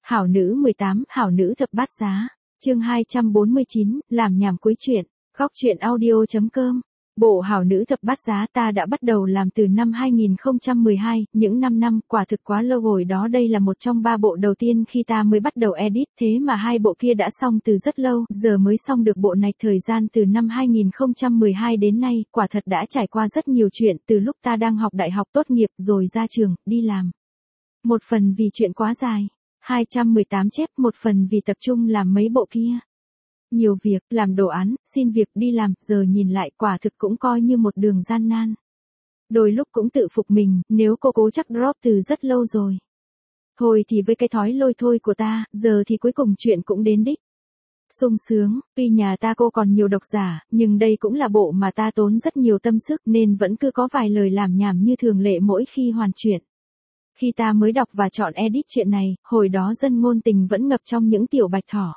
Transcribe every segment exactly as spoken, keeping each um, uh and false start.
Hảo nữ mười tám, hảo nữ thập bát giá. Chương hai trăm bốn mươi chín, làm nhảm cuối truyện. Góc truyện audio chấm com. Bộ Hảo nữ thập bát giá ta đã bắt đầu làm từ năm hai nghìn không trăm mười hai, những năm năm, quả thực quá lâu rồi đó. Đây là một trong ba bộ đầu tiên khi ta mới bắt đầu edit, thế mà hai bộ kia đã xong từ rất lâu, giờ mới xong được bộ này. Thời gian từ năm hai nghìn không trăm mười hai đến nay, quả thật đã trải qua rất nhiều chuyện, từ lúc ta đang học đại học tốt nghiệp, rồi ra trường, đi làm. Một phần vì chuyện quá dài. hai trăm mười tám chép, một phần vì tập trung làm mấy bộ kia. Nhiều việc, làm đồ án, xin việc, đi làm, giờ nhìn lại quả thực cũng coi như một đường gian nan. Đôi lúc cũng tự phục mình, nếu cô cố chắc drop từ rất lâu rồi. Thôi thì với cái thói lôi thôi của ta, giờ thì cuối cùng chuyện cũng đến đích. Sung sướng, tuy nhà ta cô còn nhiều độc giả, nhưng đây cũng là bộ mà ta tốn rất nhiều tâm sức nên vẫn cứ có vài lời làm nhảm như thường lệ mỗi khi hoàn chuyện. Khi ta mới đọc và chọn edit chuyện này, hồi đó dân ngôn tình vẫn ngập trong những tiểu bạch thỏ.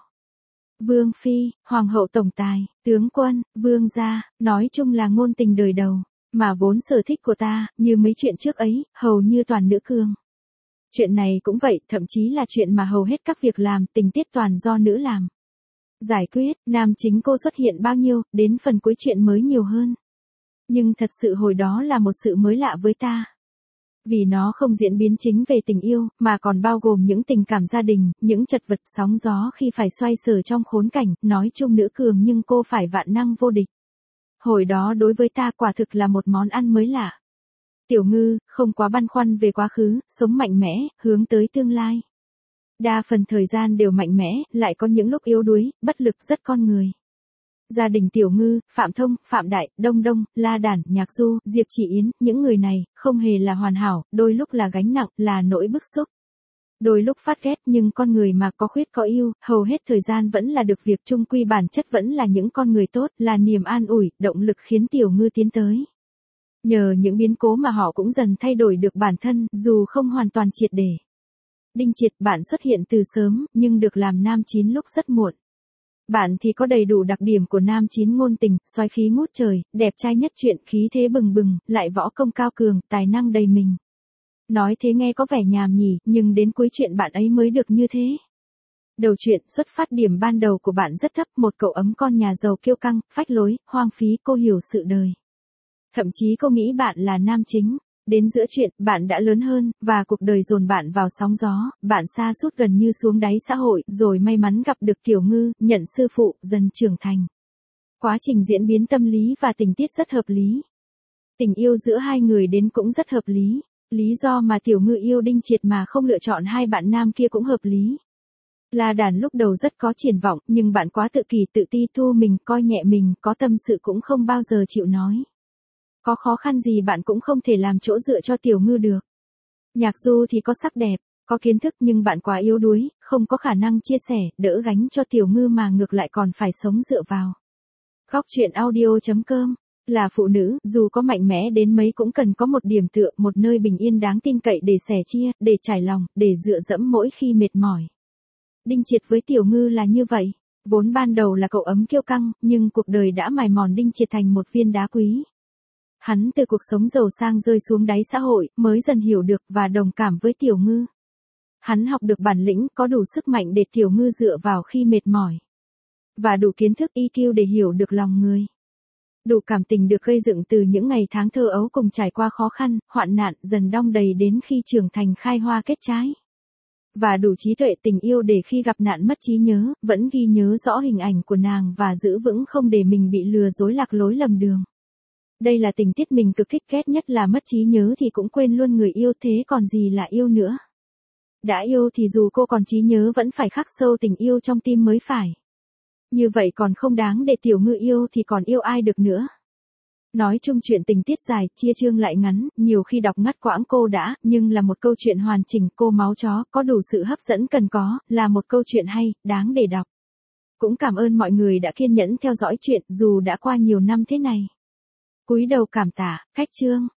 Vương phi, hoàng hậu tổng tài, tướng quân, vương gia, nói chung là ngôn tình đời đầu, mà vốn sở thích của ta, như mấy chuyện trước ấy, hầu như toàn nữ cương. Chuyện này cũng vậy, thậm chí là chuyện mà hầu hết các việc làm, tình tiết toàn do nữ làm. Giải quyết, nam chính cô xuất hiện bao nhiêu, đến phần cuối chuyện mới nhiều hơn. Nhưng thật sự hồi đó là một sự mới lạ với ta. Vì nó không diễn biến chính về tình yêu, mà còn bao gồm những tình cảm gia đình, những chật vật sóng gió khi phải xoay sở trong khốn cảnh, nói chung nữ cường nhưng cô phải vạn năng vô địch. Hồi đó đối với ta quả thực là một món ăn mới lạ. Tiểu Ngư, không quá băn khoăn về quá khứ, sống mạnh mẽ, hướng tới tương lai. Đa phần thời gian đều mạnh mẽ, lại có những lúc yếu đuối, bất lực rất con người. Gia đình Tiểu Ngư, Phạm Thông, Phạm Đại, Đông Đông, La Đản, Nhạc Du, Diệp Chỉ Yến, những người này, không hề là hoàn hảo, đôi lúc là gánh nặng, là nỗi bức xúc. Đôi lúc phát ghét, nhưng con người mà có khuyết có ưu, hầu hết thời gian vẫn là được việc, chung quy bản chất vẫn là những con người tốt, là niềm an ủi, động lực khiến Tiểu Ngư tiến tới. Nhờ những biến cố mà họ cũng dần thay đổi được bản thân, dù không hoàn toàn triệt để. Đinh Triệt, bạn xuất hiện từ sớm, nhưng được làm nam chín lúc rất muộn. Bạn thì có đầy đủ đặc điểm của nam chín ngôn tình, soái khí ngút trời, đẹp trai nhất truyện, khí thế bừng bừng, lại võ công cao cường, tài năng đầy mình. Nói thế nghe có vẻ nhàm nhỉ, nhưng đến cuối chuyện bạn ấy mới được như thế. Đầu chuyện, xuất phát điểm ban đầu của bạn rất thấp, một cậu ấm con nhà giàu kiêu căng, phách lối, hoang phí, cô hiểu sự đời. Thậm chí cô nghĩ bạn là nam chính. Đến giữa chuyện, bạn đã lớn hơn, và cuộc đời dồn bạn vào sóng gió, bạn sa sút gần như xuống đáy xã hội, rồi may mắn gặp được Tiểu Ngư, nhận sư phụ, dần trưởng thành. Quá trình diễn biến tâm lý và tình tiết rất hợp lý. Tình yêu giữa hai người đến cũng rất hợp lý. Lý do mà Tiểu Ngư yêu Đinh Triệt mà không lựa chọn hai bạn nam kia cũng hợp lý. La Đản lúc đầu rất có triển vọng, nhưng bạn quá tự kỷ tự ti thu mình, coi nhẹ mình, có tâm sự cũng không bao giờ chịu nói. Có khó khăn gì bạn cũng không thể làm chỗ dựa cho Tiểu Ngư được. Nhạc Du thì có sắc đẹp, có kiến thức nhưng bạn quá yếu đuối, không có khả năng chia sẻ, đỡ gánh cho Tiểu Ngư mà ngược lại còn phải sống dựa vào. Góc truyện audio chấm com. Là phụ nữ, dù có mạnh mẽ đến mấy cũng cần có một điểm tựa, một nơi bình yên đáng tin cậy để sẻ chia, để trải lòng, để dựa dẫm mỗi khi mệt mỏi. Đinh Triệt với Tiểu Ngư là như vậy. Vốn ban đầu là cậu ấm kiêu căng, nhưng cuộc đời đã mài mòn Đinh Triệt thành một viên đá quý. Hắn từ cuộc sống giàu sang rơi xuống đáy xã hội, mới dần hiểu được và đồng cảm với Tiểu Ngư. Hắn học được bản lĩnh, có đủ sức mạnh để Tiểu Ngư dựa vào khi mệt mỏi. Và đủ kiến thức i kiu để hiểu được lòng người. Đủ cảm tình được gây dựng từ những ngày tháng thơ ấu cùng trải qua khó khăn, hoạn nạn, dần đong đầy đến khi trưởng thành khai hoa kết trái. Và đủ trí tuệ tình yêu để khi gặp nạn mất trí nhớ, vẫn ghi nhớ rõ hình ảnh của nàng và giữ vững không để mình bị lừa dối lạc lối lầm đường. Đây là tình tiết mình cực thích, ghét nhất là mất trí nhớ thì cũng quên luôn người yêu, thế còn gì là yêu nữa. Đã yêu thì dù cô còn trí nhớ vẫn phải khắc sâu tình yêu trong tim mới phải. Như vậy còn không đáng để Tiểu Ngư yêu thì còn yêu ai được nữa. Nói chung chuyện tình tiết dài, chia chương lại ngắn, nhiều khi đọc ngắt quãng cô đã, nhưng là một câu chuyện hoàn chỉnh, cô máu chó, có đủ sự hấp dẫn cần có, là một câu chuyện hay, đáng để đọc. Cũng cảm ơn mọi người đã kiên nhẫn theo dõi chuyện, dù đã qua nhiều năm thế này. Cúi đầu cảm tạ, cách chương.